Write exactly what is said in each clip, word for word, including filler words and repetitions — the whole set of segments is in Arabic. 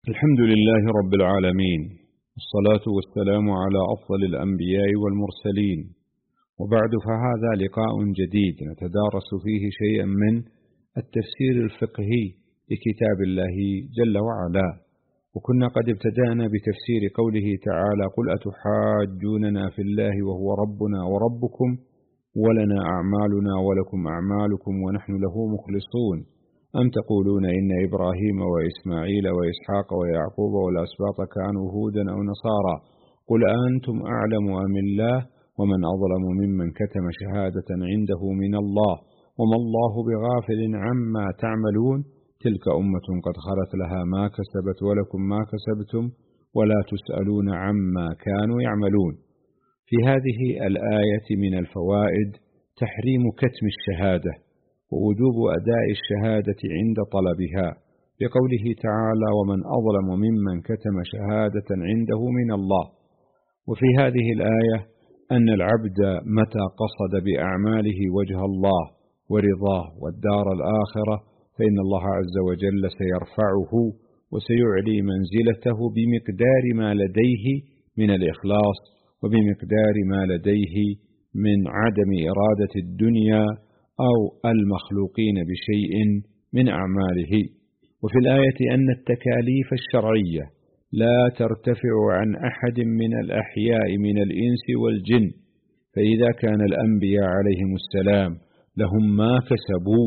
الحمد لله رب العالمين، والصلاة والسلام على أفضل الأنبياء والمرسلين، وبعد، فهذا لقاء جديد نتدارس فيه شيئا من التفسير الفقهي لكتاب الله جل وعلا. وكنا قد ابتدأنا بتفسير قوله تعالى: قل أتحاجوننا في الله وهو ربنا وربكم ولنا أعمالنا ولكم أعمالكم ونحن له مخلصون، أم تقولون إن إبراهيم وإسماعيل وإسحاق ويعقوب والأسباط كانوا هودا أو نصارى، قل أنتم أعلم أم الله، ومن أظلم ممن كتم شهادة عنده من الله، وما الله بغافل عما تعملون، تلك أمة قد خلت لها ما كسبت ولكم ما كسبتم ولا تسألون عما كانوا يعملون. في هذه الآية من الفوائد تحريم كتم الشهادة ووجوب أداء الشهادة عند طلبها، بقوله تعالى: ومن أظلم ممن كتم شهادة عنده من الله. وفي هذه الآية أن العبد متى قصد بأعماله وجه الله ورضاه والدار الآخرة فإن الله عز وجل سيرفعه وسيعلي منزلته بمقدار ما لديه من الإخلاص وبمقدار ما لديه من عدم إرادة الدنيا أو المخلوقين بشيء من أعماله. وفي الآية أن التكاليف الشرعية لا ترتفع عن أحد من الأحياء من الإنس والجن، فإذا كان الأنبياء عليهم السلام لهم ما كسبوا،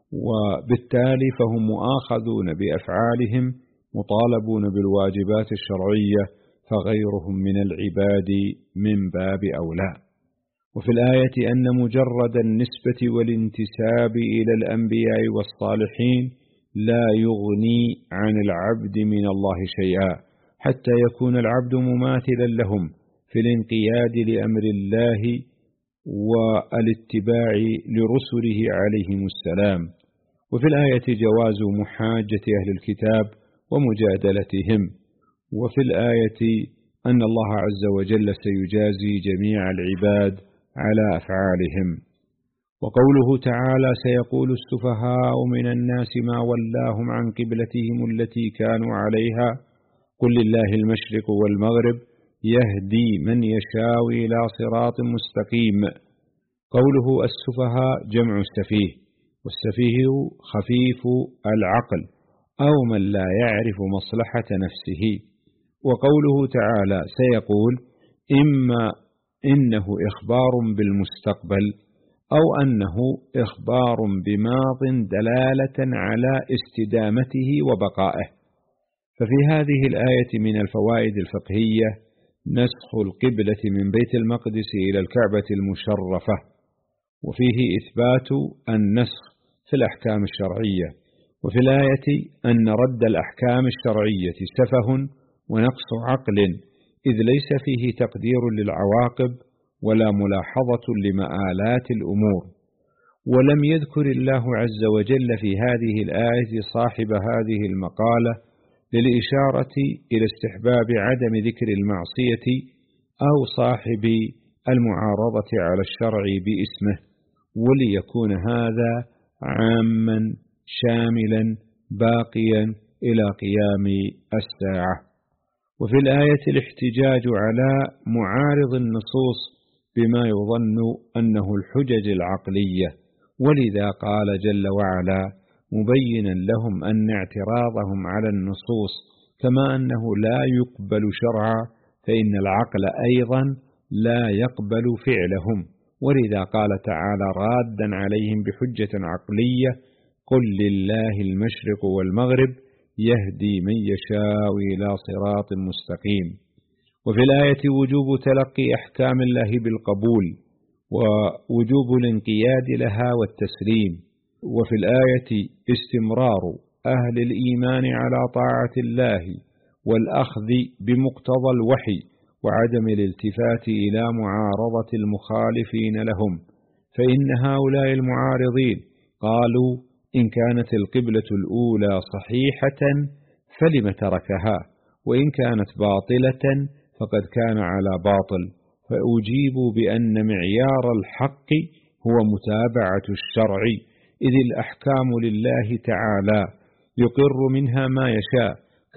وبالتالي فهم مؤاخذون بأفعالهم مطالبون بالواجبات الشرعية، فغيرهم من العباد من باب أولى. وفي الآية أن مجرد النسبة والانتساب إلى الأنبياء والصالحين لا يغني عن العبد من الله شيئا، حتى يكون العبد مماثلا لهم في الانقياد لأمر الله والاتباع لرسله عليهم السلام. وفي الآية جواز محاجة أهل الكتاب ومجادلتهم. وفي الآية أن الله عز وجل سيجازي جميع العباد على أفعالهم. وقوله تعالى: سيقول السفهاء من الناس ما ولاهم عن قبلتهم التي كانوا عليها، قل لله المشرق والمغرب يهدي من يشاء إلى صراط مستقيم. قوله السفهاء جمع السفيه، والسفيه خفيف العقل أو من لا يعرف مصلحة نفسه. وقوله تعالى سيقول إما إنه إخبار بالمستقبل أو أنه إخبار بماض دلالة على استدامته وبقائه. ففي هذه الآية من الفوائد الفقهية نسخ القبلة من بيت المقدس إلى الكعبة المشرفة، وفيه إثبات النسخ في الأحكام الشرعية. وفي الآية أن رد الأحكام الشرعية سفه ونقص عقل، إذ ليس فيه تقدير للعواقب ولا ملاحظة لمآلات الأمور. ولم يذكر الله عز وجل في هذه الآية صاحب هذه المقالة للإشارة إلى استحباب عدم ذكر المعصية أو صاحب المعارضة على الشرع باسمه، وليكون هذا عاما شاملا باقيا إلى قيام الساعة. وفي الآية الاحتجاج على معارض النصوص بما يظن أنه الحجج العقلية، ولذا قال جل وعلا مبينا لهم أن اعتراضهم على النصوص كما أنه لا يقبل شرعا فإن العقل أيضا لا يقبل فعلهم، ولذا قال تعالى رادا عليهم بحجة عقلية: قل لله المشرق والمغرب يهدي من يشاء إلى صراط مستقيم. وفي الآية وجوب تلقي أحكام الله بالقبول ووجوب الانقياد لها والتسليم. وفي الآية استمرار أهل الإيمان على طاعة الله والأخذ بمقتضى الوحي وعدم الالتفات إلى معارضة المخالفين لهم، فإن هؤلاء المعارضين قالوا إن كانت القبلة الأولى صحيحة فلم تركها، وإن كانت باطلة فقد كان على باطل، فأجيبوا بأن معيار الحق هو متابعة الشرع، إذ الأحكام لله تعالى يقر منها ما يشاء،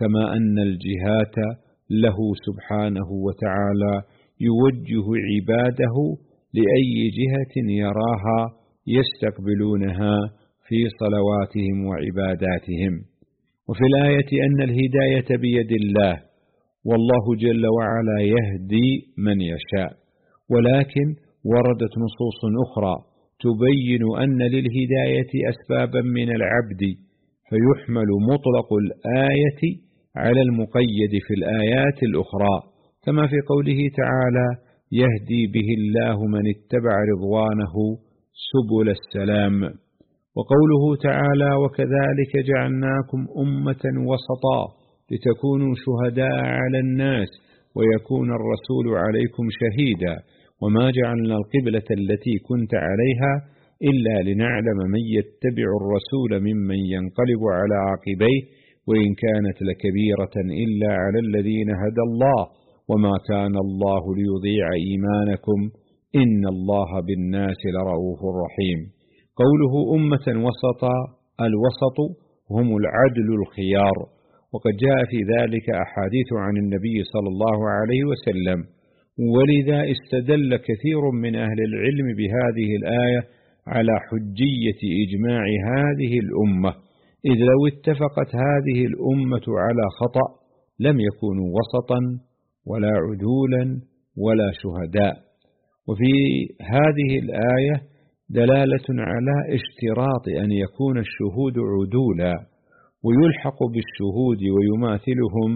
كما أن الجهات له سبحانه وتعالى يوجه عباده لأي جهة يراها يستقبلونها في صلواتهم وعباداتهم. وفي الآية أن الهداية بيد الله، والله جل وعلا يهدي من يشاء، ولكن وردت نصوص أخرى تبين أن للهداية أسبابا من العبد، فيحمل مطلق الآية على المقيد في الآيات الأخرى، كما في قوله تعالى: يهدي به الله من اتبع رضوانه سبل السلام. وقوله تعالى: وكذلك جعلناكم أمة وسطا لتكونوا شهداء على الناس ويكون الرسول عليكم شهيدا، وما جعلنا القبلة التي كنت عليها إلا لنعلم من يتبع الرسول ممن ينقلب على عقبيه وإن كانت لكبيرة إلا على الذين هدى الله وما كان الله ليضيع إيمانكم إن الله بالناس لرؤوف رحيم. قوله أمة وسطا، الوسط هم العدل الخيار، وقد جاء في ذلك أحاديث عن النبي صلى الله عليه وسلم، ولذا استدل كثير من أهل العلم بهذه الآية على حجية إجماع هذه الأمة، إذ لو اتفقت هذه الأمة على خطأ لم يكونوا وسطا ولا عدولا ولا شهداء. وفي هذه الآية دلالة على اشتراط أن يكون الشهود عدولا، ويلحق بالشهود ويماثلهم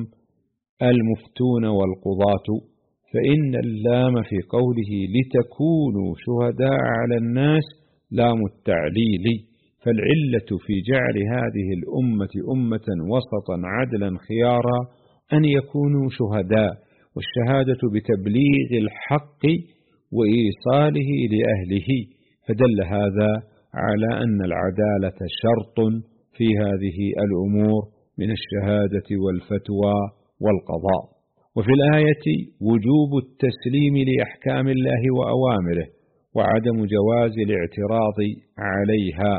المفتون والقضاة، فإن اللام في قوله لتكونوا شهداء على الناس لام التعليل، فالعلة في جعل هذه الأمة أمة وسطا عدلا خيارا أن يكونوا شهداء، والشهادة بتبليغ الحق وإيصاله لأهله، فدل هذا على أن العدالة شرط في هذه الأمور من الشهادة والفتوى والقضاء. وفي الآية وجوب التسليم لأحكام الله وأوامره وعدم جواز الاعتراض عليها،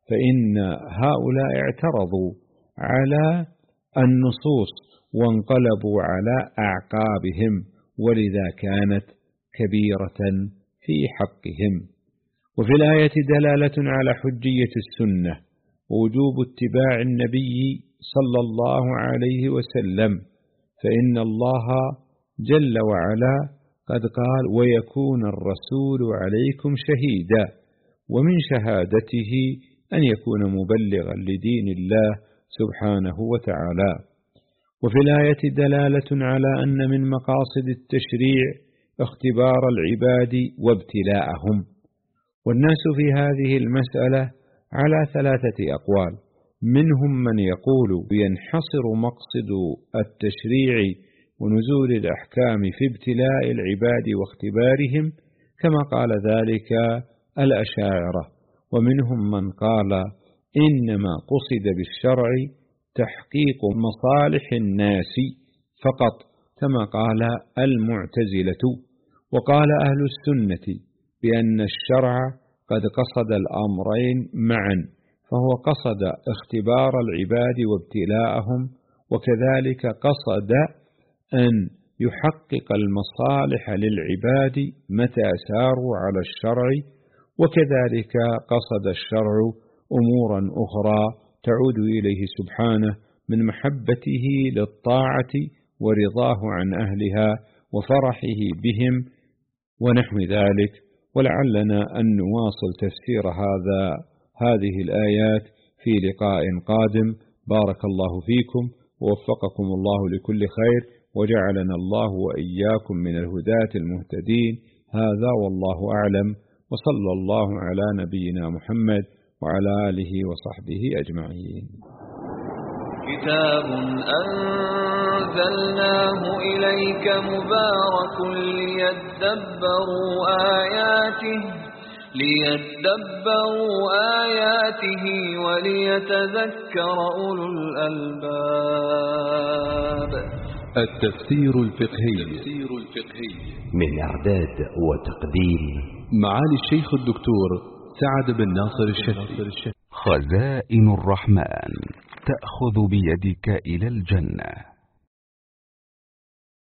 فإن هؤلاء اعترضوا على النصوص وانقلبوا على أعقابهم، ولذا كانت كبيرة في حقهم. وفي الآية دلالة على حجية السنة ووجوب اتباع النبي صلى الله عليه وسلم، فإن الله جل وعلا قد قال: ويكون الرسول عليكم شهيدا، ومن شهادته أن يكون مبلغا لدين الله سبحانه وتعالى. وفي الآية دلالة على أن من مقاصد التشريع اختبار العباد وابتلاءهم، والناس في هذه المسألة على ثلاثة أقوال، منهم من يقول ينحصر مقصد التشريع ونزول الأحكام في ابتلاء العباد واختبارهم كما قال ذلك الأشاعرة، ومنهم من قال إنما قصد بالشرع تحقيق مصالح الناس فقط كما قال المعتزلة. وقال أهل السنة بأن الشرع قد قصد الأمرين معا، فهو قصد اختبار العباد وابتلاءهم، وكذلك قصد أن يحقق المصالح للعباد متى ساروا على الشرع، وكذلك قصد الشرع أمورا أخرى تعود إليه سبحانه من محبته للطاعة ورضاه عن أهلها وفرحه بهم ونحو ذلك. ولعلنا أن نواصل تفسير هذا هذه الآيات في لقاء قادم. بارك الله فيكم ووفقكم الله لكل خير، وجعلنا الله وإياكم من الهداة المهتدين. هذا والله أعلم، وصلى الله على نبينا محمد وعلى آله وصحبه أجمعين. كتاب أنزلناه إليك مبارك ليدبروا آياته ليدبروا آياته وليتذكر أولو الألباب. التفسير الفقهي من إعداد وتقديم معالي الشيخ الدكتور سعد بن ناصر الشهري. خزائن الرحمن. تأخذ بيدك إلى الجنة.